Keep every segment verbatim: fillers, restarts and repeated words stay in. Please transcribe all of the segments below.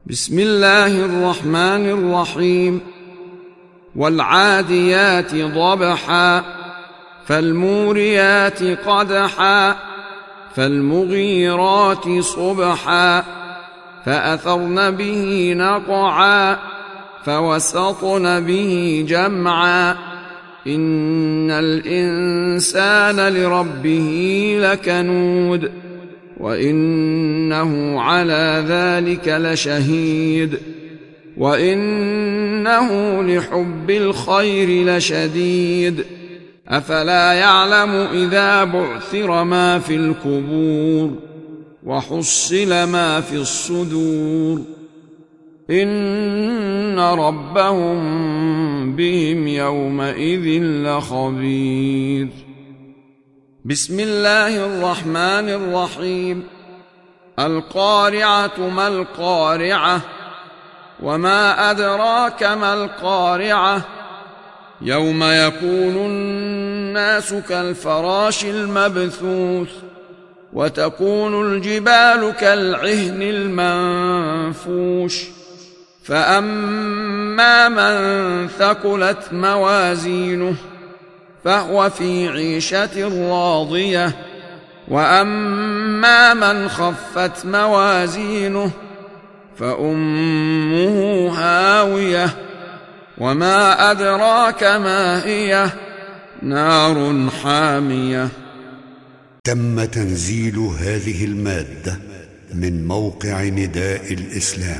بسم الله الرحمن الرحيم. والعاديات ضبحا فالموريات قدحا فالمغيرات صبحا فأثرن به نقعا فوسطن به جمعا إن الإنسان لربه لكنود وإنه على ذلك لشهيد وإنه لحب الخير لشديد أفلا يعلم إذا بعثر ما في القبور وحصل ما في الصدور إن ربهم بهم يومئذ لخبير. بسم الله الرحمن الرحيم. القارعة ما القارعة وما أدراك ما القارعة يوم يكون الناس كالفراش المبثوث وتكون الجبال كالعهن المنفوش فأما من ثقلت موازينه فهو في عيشة راضية وأما من خفت موازينه فأمه هاوية وما أدراك ما هي نار حامية. تم تنزيل هذه المادة من موقع نداء الإسلام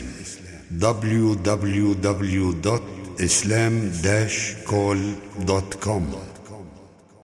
دبليو دبليو دبليو دوت إسلام داش كول دوت كوم.